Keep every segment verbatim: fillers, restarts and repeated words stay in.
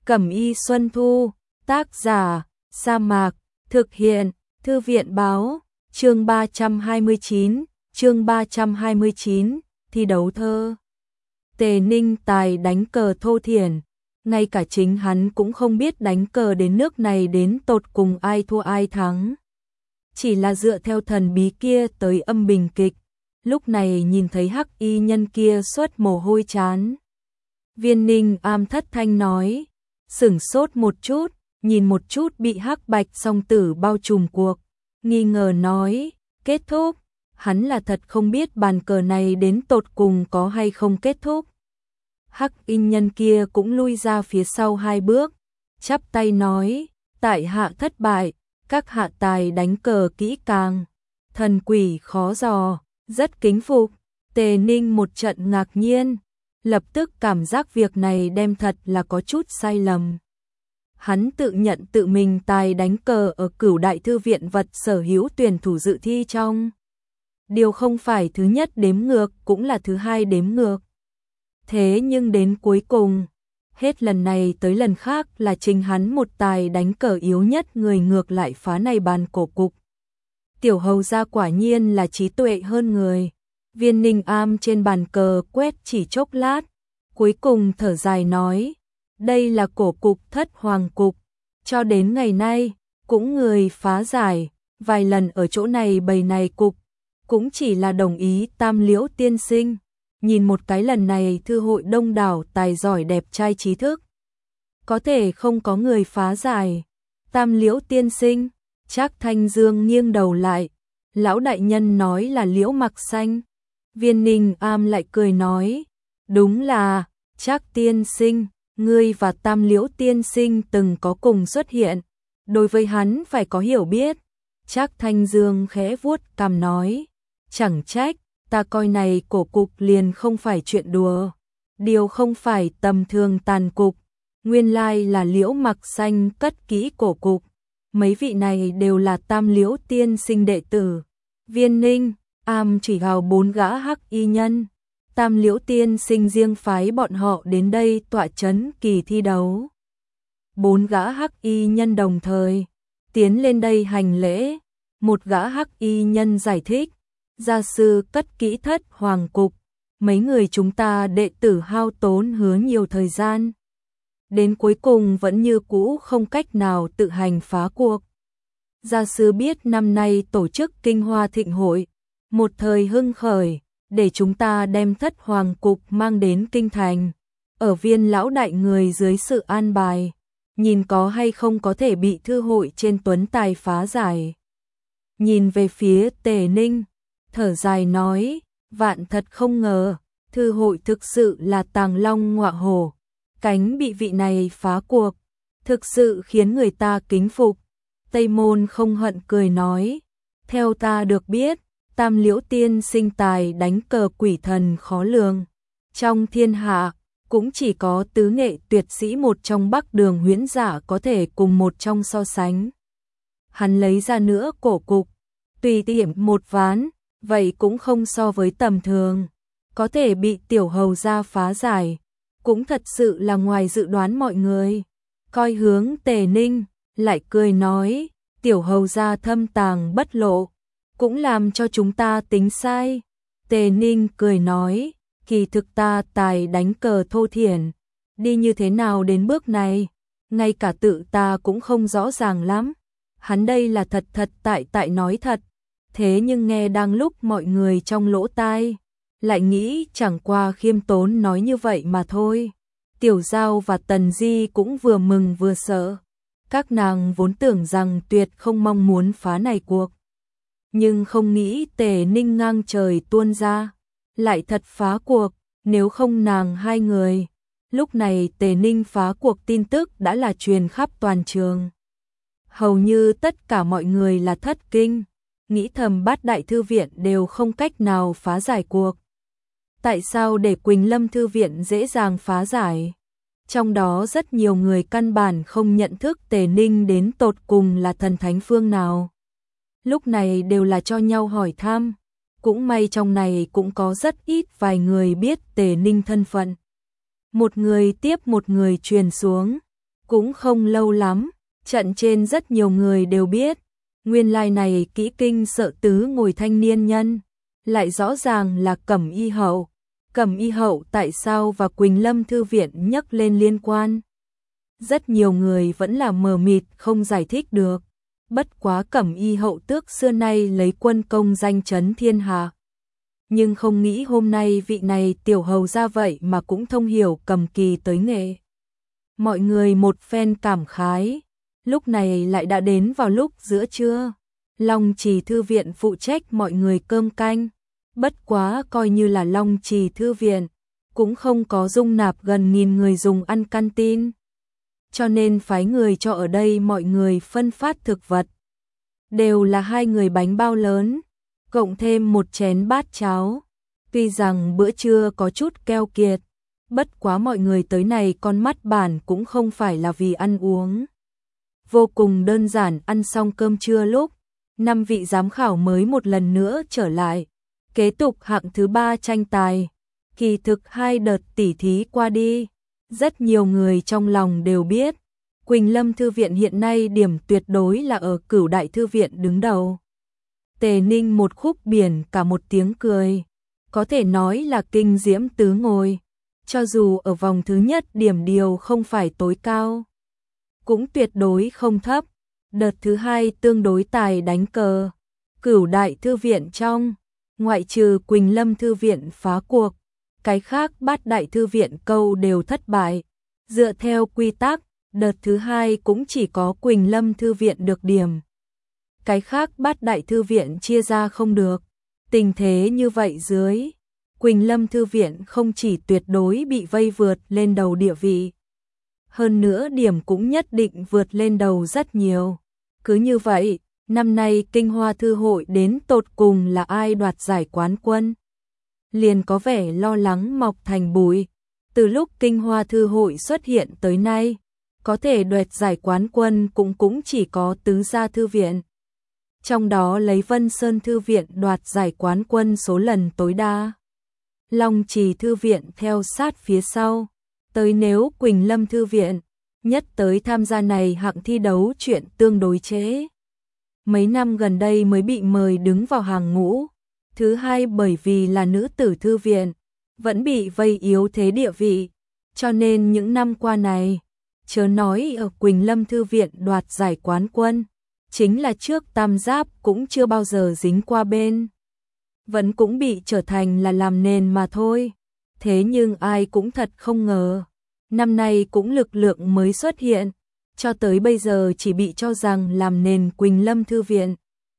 Cẩm y Xuân Thu, tác giả, Sa Mạc, thực hiện, Thư viện báo, chương ba trăm hai mươi chín, chương ba trăm hai mươi chín, thi đấu thơ. Tề Ninh tài đánh cờ thô thiển, ngay cả chính hắn cũng không biết đánh cờ đến nước này đến tột cùng ai thua ai thắng. Chỉ là dựa theo thần bí kia tới âm bình kịch, lúc này nhìn thấy hắc y nhân kia xuất mồ hôi chán. Viên Ninh am thất thanh nói, sửng sốt một chút, nhìn một chút bị hắc bạch song tử bao trùm cuộc, nghi ngờ nói, kết thúc, hắn là thật không biết bàn cờ này đến tột cùng có hay không kết thúc. Hắc y nhân kia cũng lui ra phía sau hai bước, chắp tay nói, tại hạ thất bại, các hạ tài đánh cờ kỹ càng, thần quỷ khó dò, rất kính phục. Tề Ninh một trận ngạc nhiên, lập tức cảm giác việc này đem thật là có chút sai lầm. Hắn tự nhận tự mình tài đánh cờ ở Cửu Đại Thư viện vật sở hữu tuyển thủ dự thi trong. Điều không phải thứ nhất đếm ngược cũng là thứ hai đếm ngược. Thế nhưng đến cuối cùng, hết lần này tới lần khác là chính hắn một tài đánh cờ yếu nhất người ngược lại phá này bàn cổ cục. Tiểu hầu gia quả nhiên là trí tuệ hơn người. Viên Ninh am trên bàn cờ quét chỉ chốc lát, cuối cùng thở dài nói, đây là cổ cục thất hoàng cục, cho đến ngày nay, cũng người phá giải, vài lần ở chỗ này bày này cục, cũng chỉ là đồng ý Tam Liễu tiên sinh, nhìn một cái lần này thư hội đông đảo tài giỏi đẹp trai trí thức. Có thể không có người phá giải, Tam Liễu tiên sinh, Trác Thanh Dương nghiêng đầu lại, lão đại nhân nói là Liễu Mặc Xanh. Viên Ninh am lại cười nói, đúng là, Trác tiên sinh, ngươi và Tam Liễu tiên sinh từng có cùng xuất hiện, đối với hắn phải có hiểu biết. Trác Thanh Dương khẽ vuốt cằm nói, chẳng trách, ta coi này cổ cục liền không phải chuyện đùa, điều không phải tầm thường tàn cục, nguyên lai là Liễu Mặc Xanh cất kỹ cổ cục, mấy vị này đều là Tam Liễu tiên sinh đệ tử. Viên Ninh am chỉ vào bốn gã hắc y nhân, Tam Liễu tiên sinh riêng phái bọn họ đến đây tọa chấn kỳ thi đấu. Bốn gã hắc y nhân đồng thời tiến lên đây hành lễ, một gã hắc y nhân giải thích, gia sư cất kỹ thất hoàng cục, mấy người chúng ta đệ tử hao tốn hứa nhiều thời gian, đến cuối cùng vẫn như cũ không cách nào tự hành phá cuộc. Gia sư biết năm nay tổ chức Kinh Hoa Thịnh Hội, một thời hưng khởi, để chúng ta đem thất hoàng cục mang đến kinh thành, ở Viên lão đại người dưới sự an bài, nhìn có hay không có thể bị thư hội trên tuấn tài phá giải. Nhìn về phía Tề Ninh, thở dài nói, vạn thật không ngờ, thư hội thực sự là tàng long ngọa hổ, cánh bị vị này phá cuộc, thực sự khiến người ta kính phục. Tây Môn Không Hận cười nói, theo ta được biết, Tam Liễu tiên sinh tài đánh cờ quỷ thần khó lường, trong thiên hạ cũng chỉ có tứ nghệ tuyệt sĩ một trong Bắc Đường Huyễn Giả có thể cùng một trong so sánh. Hắn lấy ra nữa cổ cục, tùy tiện một ván, vậy cũng không so với tầm thường, có thể bị tiểu hầu gia phá giải, cũng thật sự là ngoài dự đoán mọi người. Coi hướng Tề Ninh, lại cười nói, tiểu hầu gia thâm tàng bất lộ, cũng làm cho chúng ta tính sai. Tề Ninh cười nói, kỳ thực ta tài đánh cờ thô thiển, đi như thế nào đến bước này, ngay cả tự ta cũng không rõ ràng lắm. Hắn đây là thật thật tại tại nói thật, thế nhưng nghe đang lúc mọi người trong lỗ tai, lại nghĩ chẳng qua khiêm tốn nói như vậy mà thôi. Tiểu Giao và Tần Di cũng vừa mừng vừa sợ, các nàng vốn tưởng rằng tuyệt không mong muốn phá này cuộc, nhưng không nghĩ Tề Ninh ngang trời tuôn ra, lại thật phá cuộc. Nếu không nàng hai người, lúc này Tề Ninh phá cuộc tin tức đã là truyền khắp toàn trường. Hầu như tất cả mọi người là thất kinh, nghĩ thầm Bát Đại Thư viện đều không cách nào phá giải cuộc. Tại sao để Quỳnh Lâm Thư viện dễ dàng phá giải? Trong đó rất nhiều người căn bản không nhận thức Tề Ninh đến tột cùng là thần thánh phương nào. Lúc này đều là cho nhau hỏi thăm. Cũng may trong này cũng có rất ít vài người biết Tề Ninh thân phận. Một người tiếp một người truyền xuống. Cũng không lâu lắm, trận trên rất nhiều người đều biết, nguyên lai này kỹ kinh sợ tứ ngồi thanh niên nhân, lại rõ ràng là Cẩm Y Hậu. Cẩm Y Hậu tại sao và Quỳnh Lâm Thư Viện nhắc lên liên quan? Rất nhiều người vẫn là mờ mịt không giải thích được. Bất quá Cẩm Y Hậu tước xưa nay lấy quân công danh chấn thiên hạ. Nhưng không nghĩ hôm nay vị này tiểu hầu ra vậy mà cũng thông hiểu cầm kỳ tới nghệ. Mọi người một phen cảm khái, lúc này lại đã đến vào lúc giữa trưa. Long Trì Thư Viện phụ trách mọi người cơm canh, bất quá coi như là Long Trì Thư Viện, cũng không có dung nạp gần nghìn người dùng ăn canteen. Cho nên phái người cho ở đây mọi người phân phát thực vật. Đều là hai người bánh bao lớn, cộng thêm một chén bát cháo. Tuy rằng bữa trưa có chút keo kiệt, bất quá mọi người tới này con mắt bản cũng không phải là vì ăn uống. Vô cùng đơn giản ăn xong cơm trưa lúc, năm vị giám khảo mới một lần nữa trở lại. Kế tục hạng thứ ba tranh tài, kỳ thực hai đợt tỉ thí qua đi. Rất nhiều người trong lòng đều biết, Quỳnh Lâm Thư Viện hiện nay điểm tuyệt đối là ở Cửu Đại Thư Viện đứng đầu. Tề Ninh một khúc biển cả một tiếng cười, có thể nói là kinh diễm tứ ngồi. Cho dù ở vòng thứ nhất điểm điều không phải tối cao, cũng tuyệt đối không thấp. Đợt thứ hai tương đối tài đánh cờ, Cửu Đại Thư Viện trong, ngoại trừ Quỳnh Lâm Thư Viện phá cuộc, cái khác Bát Đại Thư Viện câu đều thất bại. Dựa theo quy tắc, đợt thứ hai cũng chỉ có Quỳnh Lâm Thư Viện được điểm. Cái khác Bát Đại Thư Viện chia ra không được. Tình thế như vậy dưới, Quỳnh Lâm Thư Viện không chỉ tuyệt đối bị vây vượt lên đầu địa vị, hơn nữa điểm cũng nhất định vượt lên đầu rất nhiều. Cứ như vậy, năm nay Kinh Hoa Thư Hội đến tột cùng là ai đoạt giải quán quân? Liền có vẻ lo lắng mọc thành bụi. Từ lúc Kinh Hoa Thư Hội xuất hiện tới nay, có thể đoạt giải quán quân cũng cũng chỉ có Tứ Gia Thư Viện. Trong đó lấy Vân Sơn Thư Viện đoạt giải quán quân số lần tối đa. Long Trì Thư Viện theo sát phía sau. Tới nếu Quỳnh Lâm Thư Viện nhất tới tham gia này hạng thi đấu chuyện tương đối chế. Mấy năm gần đây mới bị mời đứng vào hàng ngũ. Thứ hai bởi vì là nữ tử thư viện, vẫn bị vây yếu thế địa vị. Cho nên những năm qua này, chớ nói ở Quỳnh Lâm Thư Viện đoạt giải quán quân, chính là trước Tam Giáp cũng chưa bao giờ dính qua bên. Vẫn cũng bị trở thành là làm nền mà thôi. Thế nhưng ai cũng thật không ngờ, năm nay cũng lực lượng mới xuất hiện, cho tới bây giờ chỉ bị cho rằng làm nền Quỳnh Lâm Thư Viện.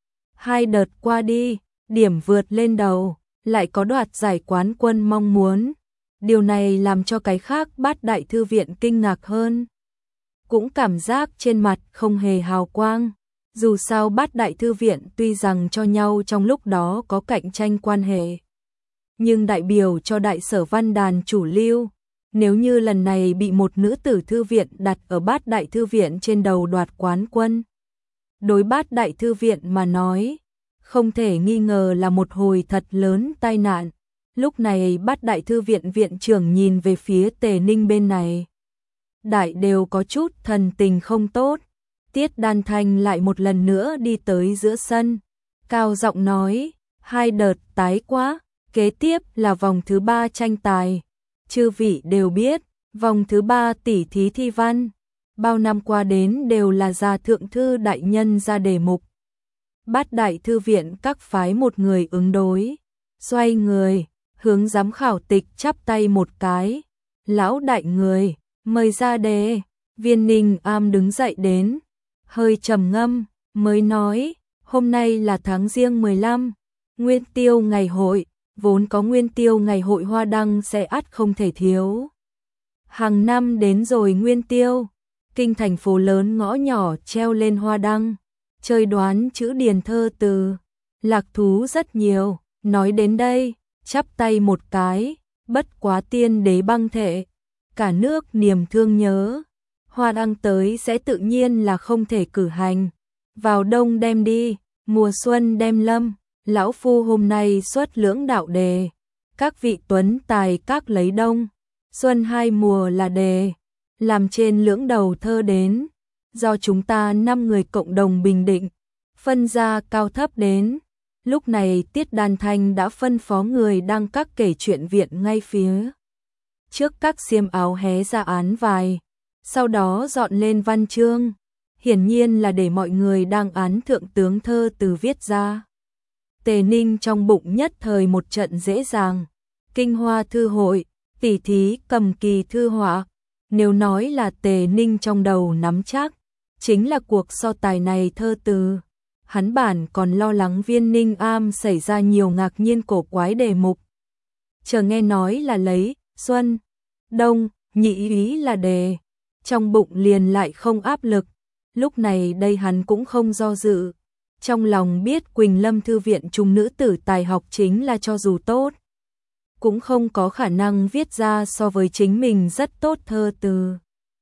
Hai đợt qua đi, điểm vượt lên đầu, lại có đoạt giải quán quân mong muốn. Điều này làm cho cái khác Bát Đại Thư Viện kinh ngạc hơn. Cũng cảm giác trên mặt không hề hào quang. Dù sao Bát Đại Thư Viện tuy rằng cho nhau trong lúc đó có cạnh tranh quan hệ, nhưng đại biểu cho đại sở văn đàn chủ lưu. Nếu như lần này bị một nữ tử thư viện đặt ở Bát Đại Thư Viện trên đầu đoạt quán quân, đối Bát Đại Thư Viện mà nói, không thể nghi ngờ là một hồi thật lớn tai nạn. Lúc này Bát Đại Thư Viện viện trưởng nhìn về phía Tề Ninh bên này. Đại đều có chút thần tình không tốt. Tiết Đan Thanh lại một lần nữa đi tới giữa sân, cao giọng nói, hai đợt tái quá, kế tiếp là vòng thứ ba tranh tài. Chư vị đều biết, vòng thứ ba tỉ thí thi văn, bao năm qua đến đều là gia thượng thư đại nhân ra đề mục. Bát Đại Thư Viện các phái một người ứng đối, xoay người, hướng giám khảo tịch chắp tay một cái. Lão đại người, mời ra đề. Viên Ninh Am đứng dậy đến, hơi trầm ngâm, mới nói, hôm nay là tháng Giêng mười lăm, Nguyên Tiêu ngày hội, vốn có Nguyên Tiêu ngày hội hoa đăng sẽ ắt không thể thiếu. Hàng năm đến rồi Nguyên Tiêu, kinh thành phố lớn ngõ nhỏ treo lên hoa đăng, chơi đoán chữ điền thơ từ, lạc thú rất nhiều. Nói đến đây, chắp tay một cái, bất quá tiên đế băng thể, cả nước niềm thương nhớ. Hoa đăng tới sẽ tự nhiên là không thể cử hành. Vào đông đem đi, mùa xuân đem lâm. Lão phu hôm nay xuất lưỡng đạo đề. Các vị tuấn tài các lấy đông. Xuân hai mùa là đề. làm trên lưỡng đầu thơ đến, do chúng ta năm người cộng đồng bình định, phân ra cao thấp đến. Lúc này Tiết Đan Thanh đã phân phó người đang các kể chuyện viện ngay phía trước các xiêm áo hé ra án vài, sau đó dọn lên văn chương, hiển nhiên là để mọi người đang án thượng tướng thơ từ viết ra. Tề Ninh trong bụng nhất thời một trận dễ dàng, kinh hoa thư hội, tỉ thí cầm kỳ thư họa, nếu nói là Tề Ninh trong đầu nắm chắc, chính là cuộc so tài này thơ từ. Hắn bản còn lo lắng Viên Ninh Am xảy ra nhiều ngạc nhiên cổ quái đề mục. Chờ nghe nói là lấy Xuân, Đông, nhị ý là đề, trong bụng liền lại không áp lực. Lúc này đây hắn cũng không do dự, trong lòng biết Quỳnh Lâm Thư viện trung nữ tử tài học chính là cho dù tốt, cũng không có khả năng viết ra so với chính mình rất tốt thơ từ.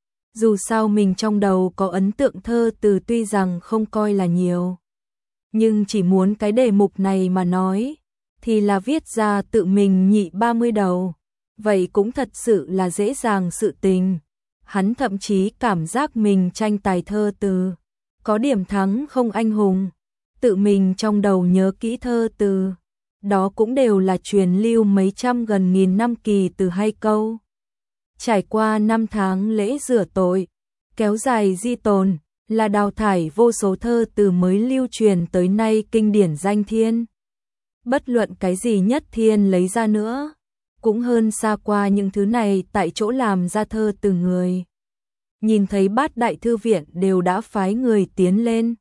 Dù sao mình trong đầu có ấn tượng thơ từ tuy rằng không coi là nhiều, nhưng chỉ muốn cái đề mục này mà nói, thì là viết ra tự mình nhị ba mươi đầu, vậy cũng thật sự là dễ dàng sự tình. Hắn thậm chí cảm giác mình tranh tài thơ từ, có điểm thắng không anh hùng, tự mình trong đầu nhớ kỹ thơ từ, đó cũng đều là truyền lưu mấy trăm gần nghìn năm kỳ từ hay câu. Trải qua năm tháng lễ rửa tội, kéo dài di tồn, là đào thải vô số thơ từ mới lưu truyền tới nay kinh điển danh thiên. Bất luận cái gì nhất thiên lấy ra nữa, cũng hơn xa qua những thứ này tại chỗ làm ra thơ từ người. Nhìn thấy Bát Đại Thư viện đều đã phái người tiến lên.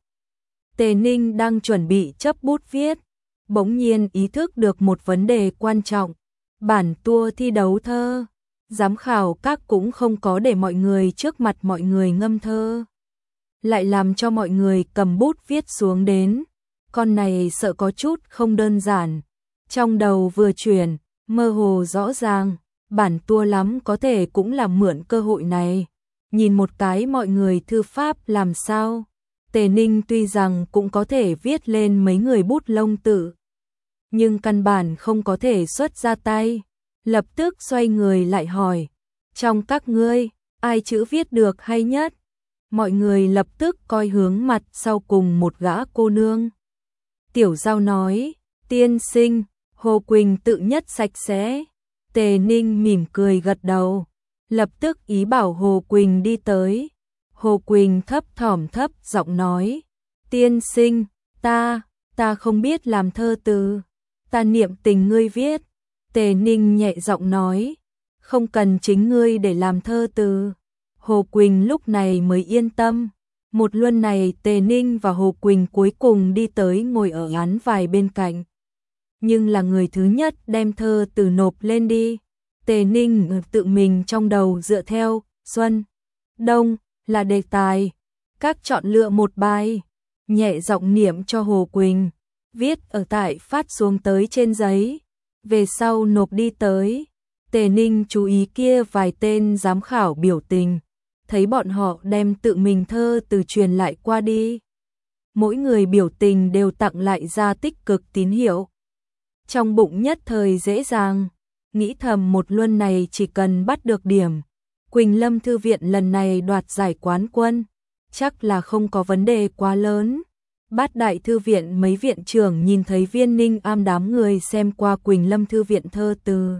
Tề Ninh đang chuẩn bị chấp bút viết, bỗng nhiên ý thức được một vấn đề quan trọng. Bản tour thi đấu thơ, giám khảo các cũng không có để mọi người trước mặt mọi người ngâm thơ, lại làm cho mọi người cầm bút viết xuống đến. Con này sợ có chút không đơn giản. Trong đầu vừa chuyển, mơ hồ rõ ràng, bản tour lắm có thể cũng là mượn cơ hội này. Nhìn một cái mọi người thư pháp làm sao. Tề Ninh tuy rằng cũng có thể viết lên mấy người bút lông tự, nhưng căn bản không có thể xuất ra tay. Lập tức xoay người lại hỏi, trong các ngươi, ai chữ viết được hay nhất? Mọi người lập tức coi hướng mặt sau cùng một gã cô nương. Tiểu Giao nói, tiên sinh, Hồ Quỳnh tự nhất sạch sẽ. Tề Ninh mỉm cười gật đầu, lập tức ý bảo Hồ Quỳnh đi tới. Hồ Quỳnh thấp thỏm thấp giọng nói, tiên sinh, ta, ta không biết làm thơ từ, ta niệm tình ngươi viết. Tề Ninh nhẹ giọng nói, không cần chính ngươi để làm thơ từ. Hồ Quỳnh lúc này mới yên tâm. Một luân này Tề Ninh và Hồ Quỳnh cuối cùng đi tới ngồi ở án vài bên cạnh. Nhưng là người thứ nhất đem thơ từ nộp lên đi. Tề Ninh tự mình trong đầu dựa theo Xuân, Đông là đề tài, các chọn lựa một bài, nhẹ giọng niệm cho Hồ Quỳnh, viết ở tại phát xuống tới trên giấy, về sau nộp đi tới. Tề Ninh chú ý kia vài tên giám khảo biểu tình, thấy bọn họ đem tự mình thơ từ truyền lại qua đi. Mỗi người biểu tình đều tặng lại ra tích cực tín hiệu. Trong bụng nhất thời dễ dàng, nghĩ thầm một luân này chỉ cần bắt được điểm, Quỳnh Lâm Thư viện lần này đoạt giải quán quân, chắc là không có vấn đề quá lớn. Bát Đại Thư viện mấy viện trưởng nhìn thấy Viên Ninh Am đám người xem qua Quỳnh Lâm Thư viện thơ từ,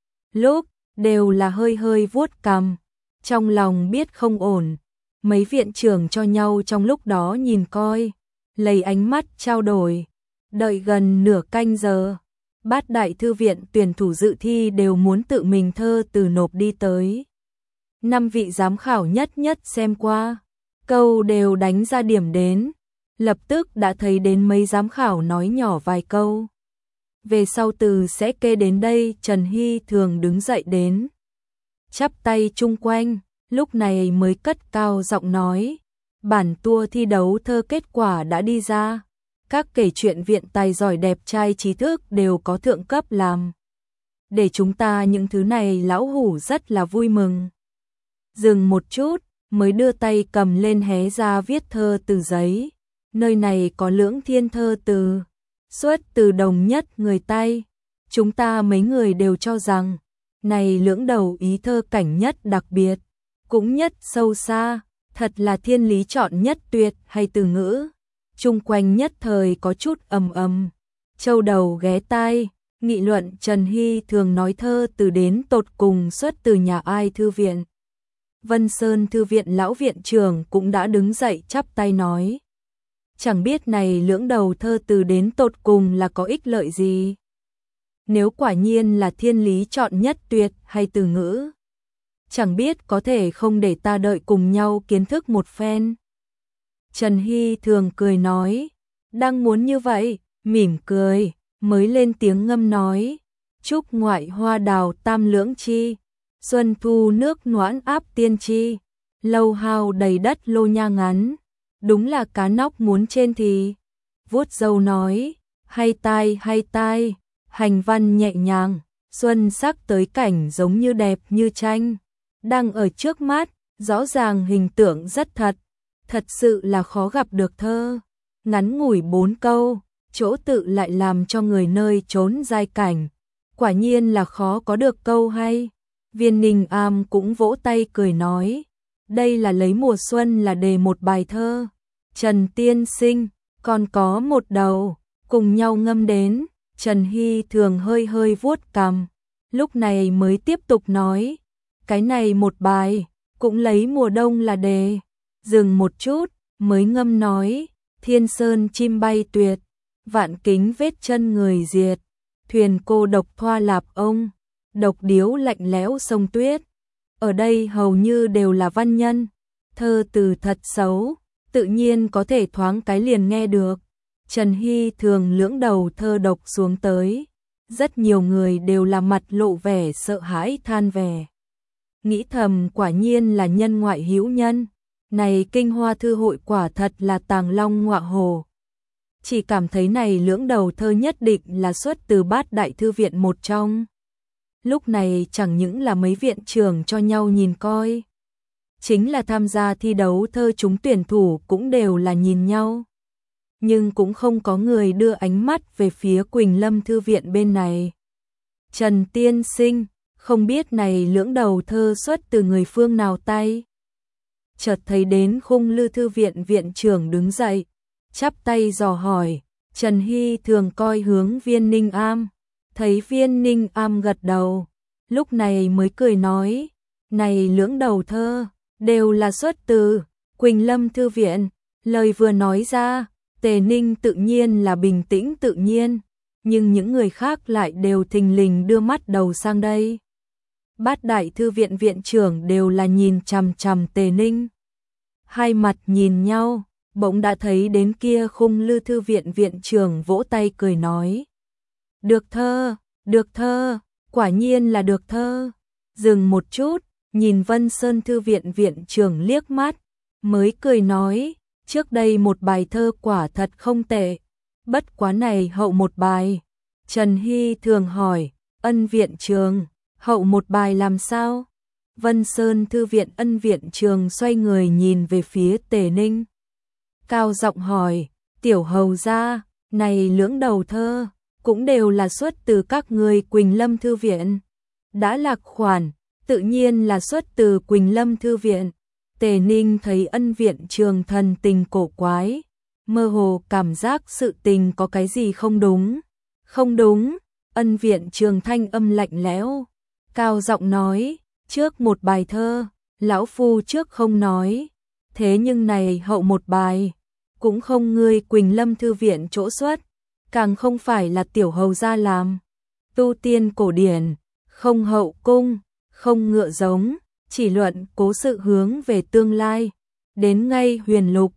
lúc đều là hơi hơi vuốt cằm, trong lòng biết không ổn. Mấy viện trưởng cho nhau trong lúc đó nhìn coi, lấy ánh mắt trao đổi. Đợi gần nửa canh giờ, Bát Đại Thư viện tuyển thủ dự thi đều muốn tự mình thơ từ nộp đi tới. Năm vị giám khảo nhất nhất xem qua, câu đều đánh ra điểm đến. Lập tức đã thấy đến mấy giám khảo nói nhỏ vài câu. Về sau từ sẽ kê đến đây. Trần Hy thường đứng dậy đến, chắp tay chung quanh, lúc này mới cất cao giọng nói, bản tour thi đấu thơ kết quả đã đi ra. Các kể chuyện viện tài giỏi đẹp trai trí thức đều có thượng cấp làm. Để chúng ta những thứ này lão hủ rất là vui mừng. Dừng một chút, mới đưa tay cầm lên hé ra viết thơ từ giấy. Nơi này có lưỡng thiên thơ từ, xuất từ đồng nhất người Tây. Chúng ta mấy người đều cho rằng, này lưỡng đầu ý thơ cảnh nhất đặc biệt. cũng nhất sâu xa, thật là thiên lý chọn nhất tuyệt hay từ ngữ. Chung quanh nhất thời có chút ầm ầm, châu đầu ghé tai, nghị luận Trần Hy thường nói thơ từ đến tột cùng xuất từ nhà ai thư viện. Vân Sơn thư viện lão viện trưởng cũng đã đứng dậy chắp tay nói. Chẳng biết này lưỡng đầu thơ từ đến tột cùng là có ích lợi gì. Nếu quả nhiên là thiên lý chọn nhất tuyệt hay từ ngữ, chẳng biết có thể không để ta đợi cùng nhau kiến thức một phen. Trần Hy thường cười nói, đang muốn như vậy, mỉm cười, mới lên tiếng ngâm nói, trúc ngoại hoa đào tam lưỡng chi, xuân thu nước noãn áp tiên chi, lâu hao đầy đất lô nha ngắn, đúng là cá nóc muốn trên thì. Vuốt râu nói, hay tai hay tai, hành văn nhẹ nhàng, xuân sắc tới cảnh giống như đẹp như tranh, đang ở trước mắt, rõ ràng hình tượng rất thật, thật sự là khó gặp được thơ. Ngắn ngủi bốn câu, chỗ tự lại làm cho người nơi trốn giai cảnh, quả nhiên là khó có được câu hay. Viên Ninh Am cũng vỗ tay cười nói, đây là lấy mùa xuân là đề một bài thơ. Trần tiên sinh, còn có một đầu, cùng nhau ngâm đến. Trần Hy thường hơi hơi vuốt cằm, lúc này mới tiếp tục nói, cái này một bài, cũng lấy mùa đông là đề. Dừng một chút, mới ngâm nói, thiên sơn chim bay tuyệt, vạn kính vết chân người diệt, thuyền cô độc thoa lạp ông, độc điếu lạnh lẽo sông tuyết. Ở đây hầu như đều là văn nhân, thơ từ thật xấu, tự nhiên có thể thoáng cái liền nghe được. Trần Hy thường lưỡng đầu thơ độc xuống tới, rất nhiều người đều là mặt lộ vẻ sợ hãi than vẻ. Nghĩ thầm quả nhiên là nhân ngoại hữu nhân, này kinh hoa thư hội quả thật là tàng long ngọa hồ. Chỉ cảm thấy này lưỡng đầu thơ nhất định là xuất từ bát đại thư viện một trong. Lúc này chẳng những là mấy viện trưởng cho nhau nhìn coi, chính là tham gia thi đấu thơ chúng tuyển thủ cũng đều là nhìn nhau. Nhưng cũng không có người đưa ánh mắt về phía Quỳnh Lâm thư viện bên này. Trần tiên sinh, không biết này lưỡng đầu thơ xuất từ người phương nào tay? Chợt thấy đến Khung Lư thư viện viện trưởng đứng dậy, chắp tay dò hỏi. Trần Hy thường coi hướng Viên Ninh Am, thấy Viên Ninh Am gật đầu, lúc này mới cười nói, này lưỡng đầu thơ, đều là xuất từ Quỳnh Lâm thư viện. Lời vừa nói ra, Tề Ninh tự nhiên là bình tĩnh tự nhiên, nhưng những người khác lại đều thình lình đưa mắt đầu sang đây. Bát đại thư viện viện trưởng đều là nhìn chằm chằm Tề Ninh. Hai mặt nhìn nhau, bỗng đã thấy đến kia Khung Lư thư viện viện trưởng vỗ tay cười nói. Được thơ, được thơ, quả nhiên là được thơ. Dừng một chút, nhìn Vân Sơn thư viện viện trưởng liếc mắt, mới cười nói, trước đây một bài thơ quả thật không tệ, bất quá này hậu một bài. Trần Hy thường hỏi, Ân viện trường, hậu một bài làm sao? Vân Sơn thư viện Ân viện trường xoay người nhìn về phía Tề Ninh, cao giọng hỏi, tiểu hầu gia, này lưỡng đầu thơ, cũng đều là xuất từ các người Quỳnh Lâm thư viện. Đã lạc khoản, tự nhiên là xuất từ Quỳnh Lâm thư viện. Tề Ninh thấy Ân viện trường thần tình cổ quái, mơ hồ cảm giác sự tình có cái gì không đúng. Không đúng, Ân viện trường thanh âm lạnh lẽo, cao giọng nói, trước một bài thơ, lão phu trước không nói, thế nhưng này hậu một bài, cũng không ngươi Quỳnh Lâm thư viện chỗ xuất, càng không phải là tiểu hầu gia làm. Tu tiên cổ điển, không hậu cung, không ngựa giống, chỉ luận cố sự hướng về tương lai, đến ngay huyền lục,